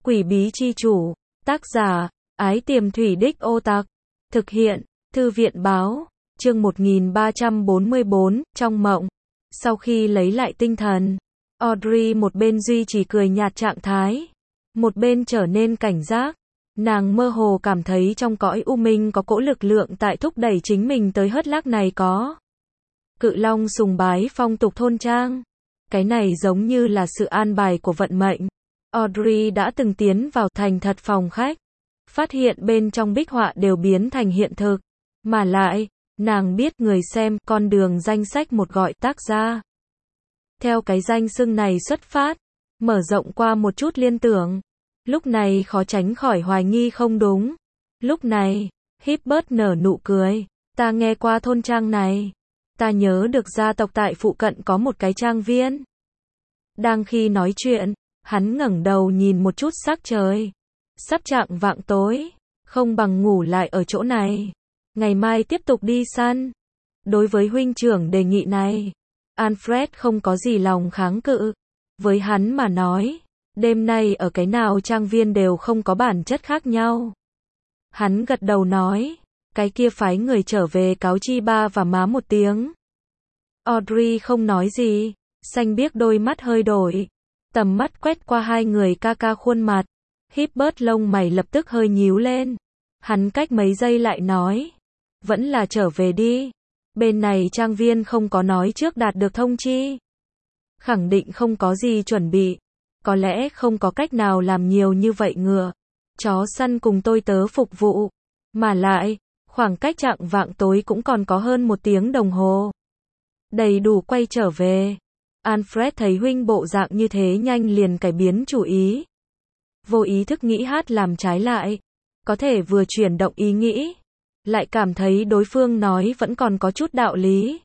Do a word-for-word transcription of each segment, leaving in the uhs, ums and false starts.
Quỷ bí chi chủ, tác giả, Ái Tiềm Thủy Đích Ô Tặc, thực hiện, Thư viện báo, chương một nghìn ba trăm bốn mươi bốn, trong mộng. Sau khi lấy lại tinh thần, Audrey một bên duy trì cười nhạt trạng thái, một bên trở nên cảnh giác. Nàng mơ hồ cảm thấy trong cõi u minh có cỗ lực lượng tại thúc đẩy chính mình tới hớt lác này có. Cự Long sùng bái phong tục thôn trang. Cái này giống như là sự an bài của vận mệnh. Audrey đã từng tiến vào thành thật phòng khách, phát hiện bên trong bích họa đều biến thành hiện thực. Mà lại, nàng biết người xem con đường danh sách một gọi tác gia. Theo cái danh xưng này xuất phát, mở rộng qua một chút liên tưởng. Lúc này khó tránh khỏi hoài nghi không đúng. Lúc này, Hibbert nở nụ cười. Ta nghe qua thôn trang này. Ta nhớ được gia tộc tại phụ cận có một cái trang viên. Đang khi nói chuyện, hắn ngẩng đầu nhìn một chút sắc trời. Sắp chạng vạng tối, không bằng ngủ lại ở chỗ này. Ngày mai tiếp tục đi săn. Đối với huynh trưởng đề nghị này, Alfred không có gì lòng kháng cự. Với hắn mà nói, đêm nay ở cái nào trang viên đều không có bản chất khác nhau. Hắn gật đầu nói, cái kia phái người trở về cáo chi ba và má một tiếng. Audrey không nói gì, xanh biếc đôi mắt hơi đổi. Tầm mắt quét qua hai người ca ca khuôn mặt. Hibbert lông mày lập tức hơi nhíu lên. Hắn cách mấy giây lại nói, vẫn là trở về đi. Bên này trang viên không có nói trước đạt được thông chi. Khẳng định không có gì chuẩn bị. Có lẽ không có cách nào làm nhiều như vậy ngựa. Chó săn cùng tôi tớ phục vụ. Mà lại, khoảng cách chạng vạng tối cũng còn có hơn một tiếng đồng hồ. Đầy đủ quay trở về. Alfred thấy huynh bộ dạng như thế nhanh liền cải biến chủ ý. Vô ý thức nghĩ hát làm trái lại. Có thể vừa chuyển động ý nghĩ, lại cảm thấy đối phương nói vẫn còn có chút đạo lý.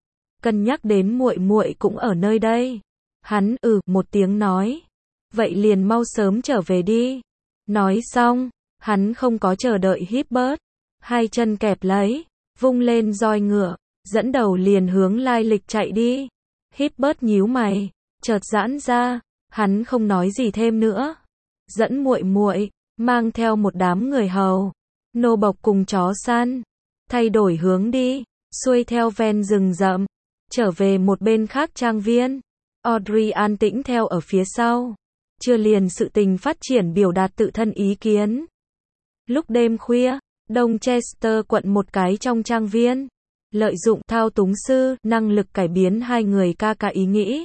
Cân nhắc đến muội muội cũng ở nơi đây. Hắn ừ một tiếng nói. Vậy liền mau sớm trở về đi. Nói xong, hắn không có chờ đợi Hibbert. Hai chân kẹp lấy, vung lên roi ngựa, dẫn đầu liền hướng lai lịch chạy đi. Hibbert nhíu mày, chợt giãn ra, hắn không nói gì thêm nữa. Dẫn muội muội, mang theo một đám người hầu, nô bộc cùng chó săn, thay đổi hướng đi, xuôi theo ven rừng rậm, trở về một bên khác trang viên. Audrey an tĩnh theo ở phía sau, chưa liền sự tình phát triển biểu đạt tự thân ý kiến. Lúc đêm khuya, Đông Chester quận một cái trong trang viên, lợi dụng thao túng sư, năng lực cải biến hai người ca ca ý nghĩ.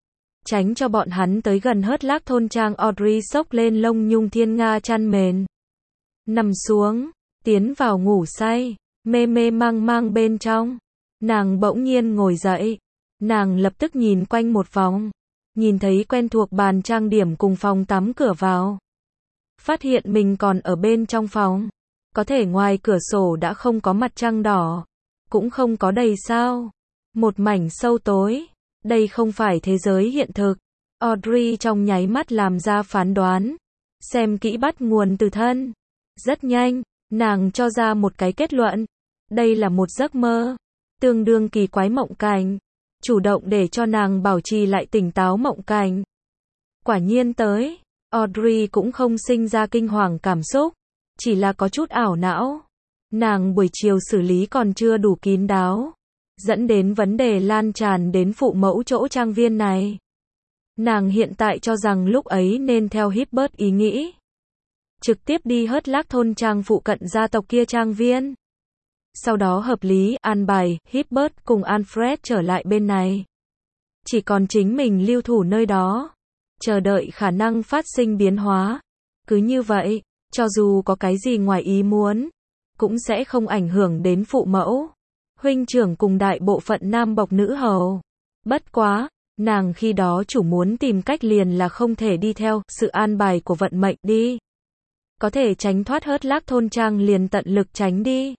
Tránh cho bọn hắn tới gần hớt lác thôn trang. Audrey xốc lên lông nhung thiên nga chăn mền. Nằm xuống, tiến vào ngủ say, mê mê mang mang bên trong. Nàng bỗng nhiên ngồi dậy. Nàng lập tức nhìn quanh một vòng. Nhìn thấy quen thuộc bàn trang điểm cùng phòng tắm cửa vào. Phát hiện mình còn ở bên trong phòng. Có thể ngoài cửa sổ đã không có mặt trăng đỏ. Cũng không có đầy sao. Một mảnh sâu tối. Đây không phải thế giới hiện thực. Audrey trong nháy mắt làm ra phán đoán. Xem kỹ bắt nguồn từ thân. Rất nhanh, nàng cho ra một cái kết luận. Đây là một giấc mơ. Tương đương kỳ quái mộng cảnh. Chủ động để cho nàng bảo trì lại tỉnh táo mộng cảnh. Quả nhiên tới. Audrey cũng không sinh ra kinh hoàng cảm xúc. Chỉ là có chút ảo não. Nàng buổi chiều xử lý còn chưa đủ kín đáo. Dẫn đến vấn đề lan tràn đến phụ mẫu chỗ trang viên này. Nàng hiện tại cho rằng lúc ấy nên theo Hibbert ý nghĩ. Trực tiếp đi hớt lác thôn trang phụ cận gia tộc kia trang viên. Sau đó hợp lý, an bài, Hibbert cùng Alfred trở lại bên này. Chỉ còn chính mình lưu thủ nơi đó. Chờ đợi khả năng phát sinh biến hóa. Cứ như vậy, cho dù có cái gì ngoài ý muốn, cũng sẽ không ảnh hưởng đến phụ mẫu. Huynh trưởng cùng đại bộ phận nam bộc nữ hầu. Bất quá, nàng khi đó chủ muốn tìm cách liền là không thể đi theo sự an bài của vận mệnh đi. Có thể tránh thoát hớt lác thôn trang liền tận lực tránh đi.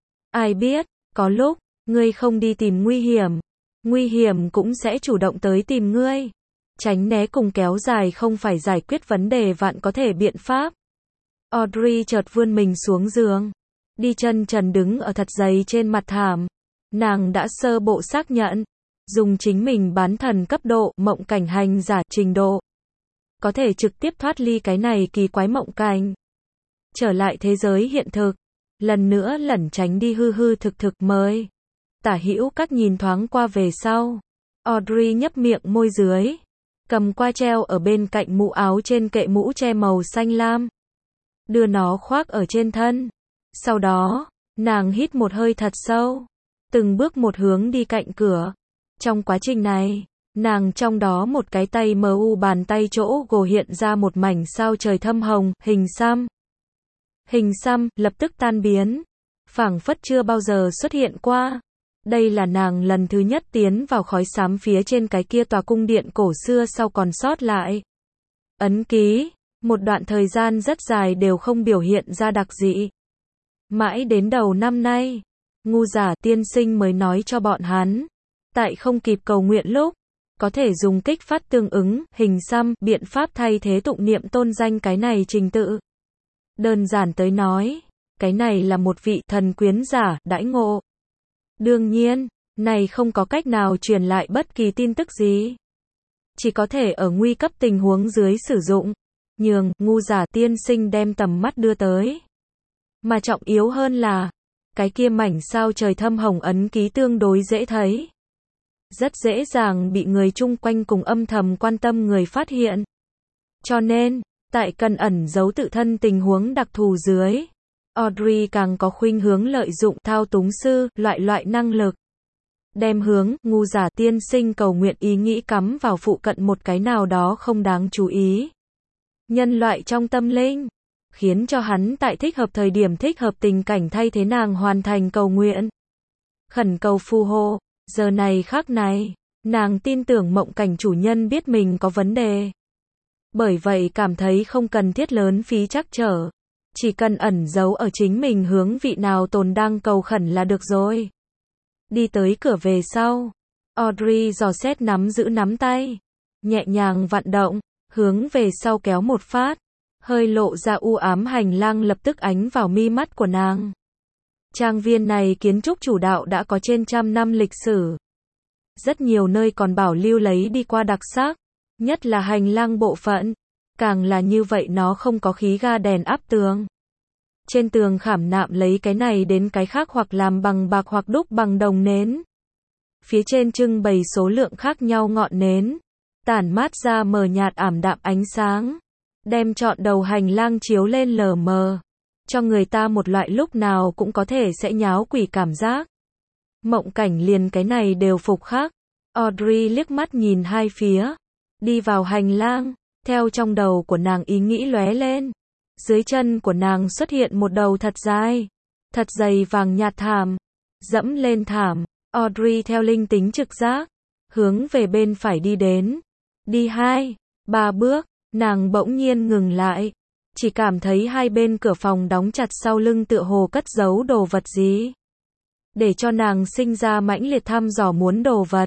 Ai biết, có lúc, ngươi không đi tìm nguy hiểm. Nguy hiểm cũng sẽ chủ động tới tìm ngươi. Tránh né cùng kéo dài không phải giải quyết vấn đề vạn có thể biện pháp. Audrey chợt vươn mình xuống giường. Đi chân trần đứng ở thật dày trên mặt thảm. Nàng đã sơ bộ xác nhận. Dùng chính mình bán thần cấp độ, mộng cảnh hành giả trình độ. có thể trực tiếp thoát ly cái này kỳ quái mộng cảnh. Trở lại thế giới hiện thực, lần nữa lẩn tránh đi hư hư thực thực mới. Tả hữu các nhìn thoáng qua về sau. Audrey nhấp miệng môi dưới, cầm qua treo ở bên cạnh mũ áo trên kệ mũ che màu xanh lam. Đưa nó khoác ở trên thân. Sau đó, nàng hít một hơi thật sâu, từng bước một hướng đi cạnh cửa. Trong quá trình này, nàng trong đó một cái tay mờ u bàn tay chỗ gồ hiện ra một mảnh sao trời thâm hồng, hình xăm. Hình xăm, lập tức tan biến. Phảng phất chưa bao giờ xuất hiện qua. Đây là nàng lần thứ nhất tiến vào khói xám phía trên cái kia tòa cung điện cổ xưa sau còn sót lại. Ấn ký, một đoạn thời gian rất dài đều không biểu hiện ra đặc dị. Mãi đến đầu năm nay, ngu giả tiên sinh mới nói cho bọn hắn, tại không kịp cầu nguyện lúc, có thể dùng kích phát tương ứng, hình xăm, biện pháp thay thế tụng niệm tôn danh cái này trình tự. Đơn giản tới nói, cái này là một vị thần quyến giả, đãi ngộ. Đương nhiên, này không có cách nào truyền lại bất kỳ tin tức gì. Chỉ có thể ở nguy cấp tình huống dưới sử dụng, nhường, ngu giả tiên sinh đem tầm mắt đưa tới. Mà trọng yếu hơn là, cái kia mảnh sao trời thâm hồng ấn ký tương đối dễ thấy. Rất dễ dàng bị người chung quanh cùng âm thầm quan tâm người phát hiện. Cho nên, tại cần ẩn giấu tự thân tình huống đặc thù dưới, Audrey càng có khuynh hướng lợi dụng thao túng sư, loại loại năng lực. Đem hướng, ngu giả tiên sinh cầu nguyện ý nghĩ cắm vào phụ cận một cái nào đó không đáng chú ý. Nhân loại trong tâm linh, khiến cho hắn tại thích hợp thời điểm thích hợp tình cảnh thay thế nàng hoàn thành cầu nguyện. Khẩn cầu phù hộ, giờ này khắc này, nàng tin tưởng mộng cảnh chủ nhân biết mình có vấn đề. Bởi vậy cảm thấy không cần thiết lớn phí trắc trở. Chỉ cần ẩn giấu ở chính mình hướng vị nào tồn đang cầu khẩn là được rồi. Đi tới cửa về sau, Audrey dò xét nắm giữ nắm tay, nhẹ nhàng vặn động, hướng về sau kéo một phát, hơi lộ ra u ám hành lang lập tức ánh vào mi mắt của nàng. Trang viên này kiến trúc chủ đạo đã có trên trăm năm lịch sử. Rất nhiều nơi còn bảo lưu lấy đi qua đặc sắc, nhất là hành lang bộ phận. Càng là như vậy nó không có khí ga đèn áp tường. Trên tường khảm nạm lấy cái này đến cái khác hoặc làm bằng bạc hoặc đúc bằng đồng nến. Phía trên trưng bày số lượng khác nhau ngọn nến, tản mát ra mờ nhạt ảm đạm ánh sáng, đem trọn đầu hành lang chiếu lên lờ mờ, cho người ta một loại lúc nào cũng có thể sẽ nháo quỷ cảm giác. Mộng cảnh liền cái này đều phục khắc. Audrey liếc mắt nhìn hai phía, đi vào hành lang. Theo trong đầu của nàng ý nghĩ lóe lên, dưới chân của nàng xuất hiện một đầu thật dài, thật dày vàng nhạt thảm. Dẫm lên thảm, Audrey theo linh tính trực giác, hướng về bên phải đi đến. Đi hai, ba bước, nàng bỗng nhiên ngừng lại, chỉ cảm thấy hai bên cửa phòng đóng chặt sau lưng tựa hồ cất giấu đồ vật gì. Để cho nàng sinh ra mãnh liệt thăm dò muốn đồ vật.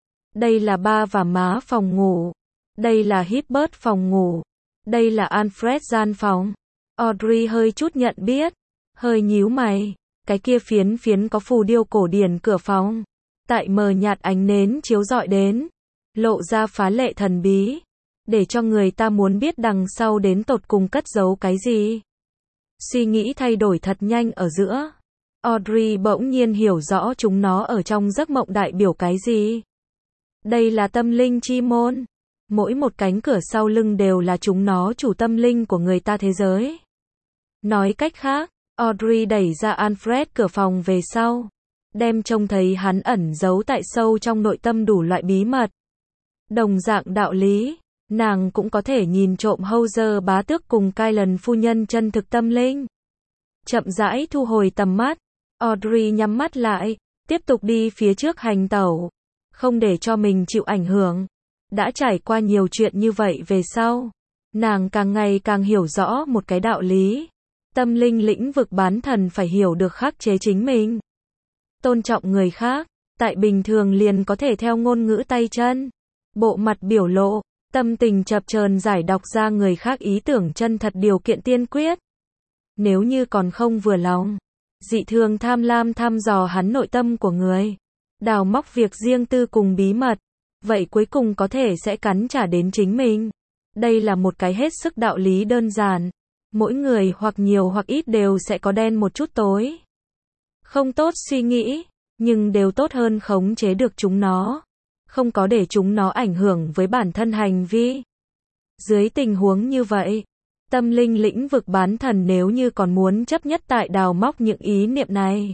Đây là ba và má phòng ngủ. Đây là Hibbert phòng ngủ. Đây là Alfred gian phòng. Audrey hơi chút nhận biết. Hơi nhíu mày. Cái kia phiến phiến có phù điêu cổ điển cửa phòng. Tại mờ nhạt ánh nến chiếu rọi đến. Lộ ra phá lệ thần bí. Để cho người ta muốn biết đằng sau đến tột cùng cất giấu cái gì. Suy nghĩ thay đổi thật nhanh ở giữa. Audrey bỗng nhiên hiểu rõ chúng nó ở trong giấc mộng đại biểu cái gì. Đây là tâm linh chi môn. Mỗi một cánh cửa sau lưng đều là chúng nó chủ tâm linh của người ta thế giới. Nói cách khác, Audrey đẩy ra Alfred cửa phòng về sau. Đem trông thấy hắn ẩn giấu tại sâu trong nội tâm đủ loại bí mật. Đồng dạng đạo lý, nàng cũng có thể nhìn trộm Hauser bá tước cùng Kylan phu nhân chân thực tâm linh. Chậm rãi thu hồi tầm mắt, Audrey nhắm mắt lại, tiếp tục đi phía trước hành tẩu. Không để cho mình chịu ảnh hưởng. Đã trải qua nhiều chuyện như vậy về sau, nàng càng ngày càng hiểu rõ một cái đạo lý. Tâm linh lĩnh vực bán thần phải hiểu được khắc chế chính mình. Tôn trọng người khác, tại bình thường liền có thể theo ngôn ngữ tay chân, bộ mặt biểu lộ, tâm tình chập chờn giải đọc ra người khác ý tưởng chân thật điều kiện tiên quyết. Nếu như còn không vừa lòng, dị thường tham lam thăm dò hắn nội tâm của người, đào móc việc riêng tư cùng bí mật, vậy cuối cùng có thể sẽ cắn trả đến chính mình. Đây là một cái hết sức đạo lý đơn giản. Mỗi người hoặc nhiều hoặc ít đều sẽ có đen một chút tối. Không tốt suy nghĩ, nhưng đều tốt hơn khống chế được chúng nó. Không có để chúng nó ảnh hưởng với bản thân hành vi. Dưới tình huống như vậy, tâm linh lĩnh vực bán thần nếu như còn muốn chấp nhất tại đào móc những ý niệm này.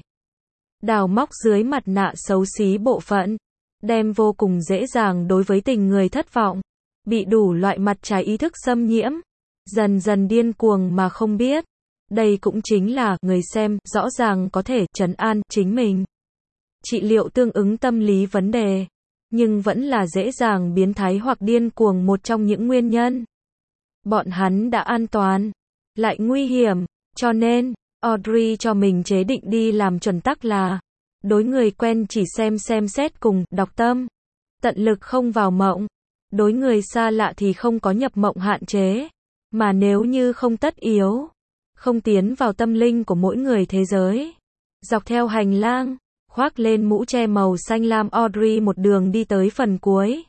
Đào móc dưới mặt nạ xấu xí bộ phận, đem vô cùng dễ dàng đối với tình người thất vọng, bị đủ loại mặt trái ý thức xâm nhiễm, dần dần điên cuồng mà không biết. Đây cũng chính là người xem rõ ràng có thể trấn an chính mình. Trị liệu tương ứng tâm lý vấn đề, nhưng vẫn là dễ dàng biến thái hoặc điên cuồng một trong những nguyên nhân. Bọn hắn đã an toàn, lại nguy hiểm, cho nên, Audrey cho mình chế định đi làm chuẩn tắc là, đối người quen chỉ xem xem xét cùng, đọc tâm, tận lực không vào mộng. Đối người xa lạ thì không có nhập mộng hạn chế, mà nếu như không tất yếu, không tiến vào tâm linh của mỗi người thế giới. Dọc theo hành lang, khoác lên mũ che màu xanh lam, Audrey một đường đi tới phần cuối.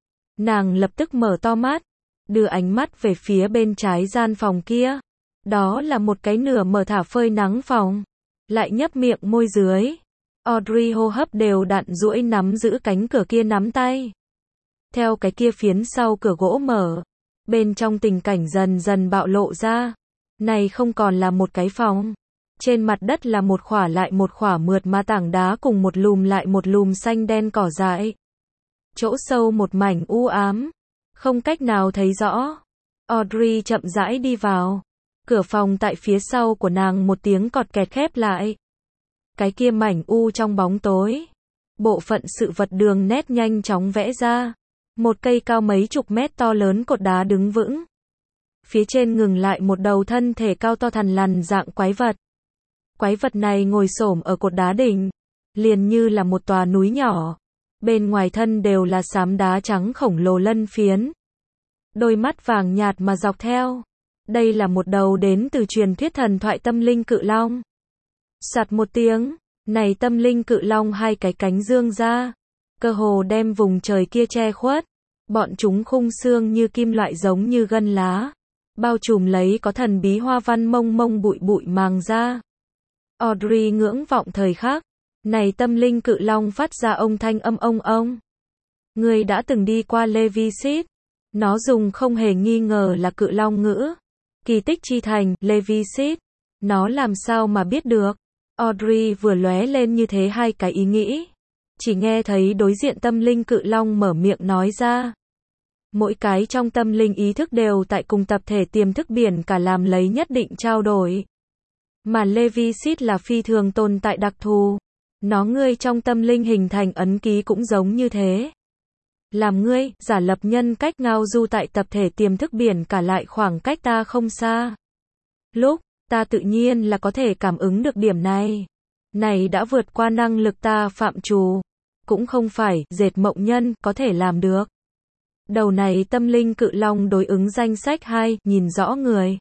Nàng lập tức mở to mắt, đưa ánh mắt về phía bên trái gian phòng kia. Đó là một cái nửa mở thả phơi nắng phòng. Lại nhấp miệng môi dưới. Audrey hô hấp đều đặn duỗi nắm giữ cánh cửa kia nắm tay. Theo cái kia phiến sau cửa gỗ mở, bên trong tình cảnh dần dần bạo lộ ra. Này không còn là một cái phòng. Trên mặt đất là một khỏa lại một khỏa mượt mà tảng đá cùng một lùm lại một lùm xanh đen cỏ dại. Chỗ sâu một mảnh u ám, không cách nào thấy rõ. Audrey chậm rãi đi vào. Cửa phòng tại phía sau của nàng một tiếng cọt kẹt khép lại. Cái kia mảnh u trong bóng tối. Bộ phận sự vật đường nét nhanh chóng vẽ ra. Một cây cao mấy chục mét to lớn cột đá đứng vững. Phía trên ngừng lại một đầu thân thể cao to thằn lằn dạng quái vật. Quái vật này ngồi xổm ở cột đá đỉnh, liền như là một tòa núi nhỏ. Bên ngoài thân đều là xám đá trắng khổng lồ lân phiến. Đôi mắt vàng nhạt mà dọc theo. Đây là một đầu đến từ truyền thuyết thần thoại tâm linh cự long. Sạt một tiếng, này tâm linh cự long hai cái cánh dương ra, cơ hồ đem vùng trời kia che khuất. Bọn chúng khung xương như kim loại giống như gân lá, bao trùm lấy có thần bí hoa văn mông mông bụi bụi màng da. Audrey ngưỡng vọng thời khắc, này tâm linh cự long phát ra ông thanh âm ông ông. Người đã từng đi qua Levisit, nó dùng không hề nghi ngờ là cự long ngữ. Kỳ tích chi thành, Levisit, nó làm sao mà biết được. Audrey vừa lóe lên như thế hai cái ý nghĩ. Chỉ nghe thấy đối diện tâm linh cự long mở miệng nói ra. Mỗi cái trong tâm linh ý thức đều tại cùng tập thể tiềm thức biển cả làm lấy nhất định trao đổi. Mà Levisit là phi thường tồn tại đặc thù. Nó ngươi trong tâm linh hình thành ấn ký cũng giống như thế. Làm ngươi, giả lập nhân cách ngao du tại tập thể tiềm thức biển cả lại khoảng cách ta không xa. Lúc, ta tự nhiên là có thể cảm ứng được điểm này. Này đã vượt qua năng lực ta phạm trù. Cũng không phải, dệt mộng nhân, có thể làm được. Đầu này tâm linh cự long đối ứng danh sách hai, nhìn rõ người.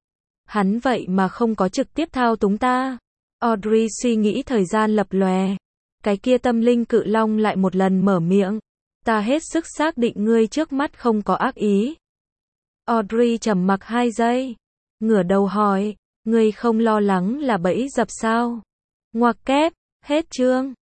Hắn vậy mà không có trực tiếp thao túng ta. Audrey suy nghĩ thời gian lập lòe. Cái kia tâm linh cự long lại một lần mở miệng. Ta hết sức xác định ngươi trước mắt không có ác ý. Audrey trầm mặc hai giây. Ngửa đầu hỏi, ngươi không lo lắng là bẫy dập sao? Ngoặc kép, hết chương.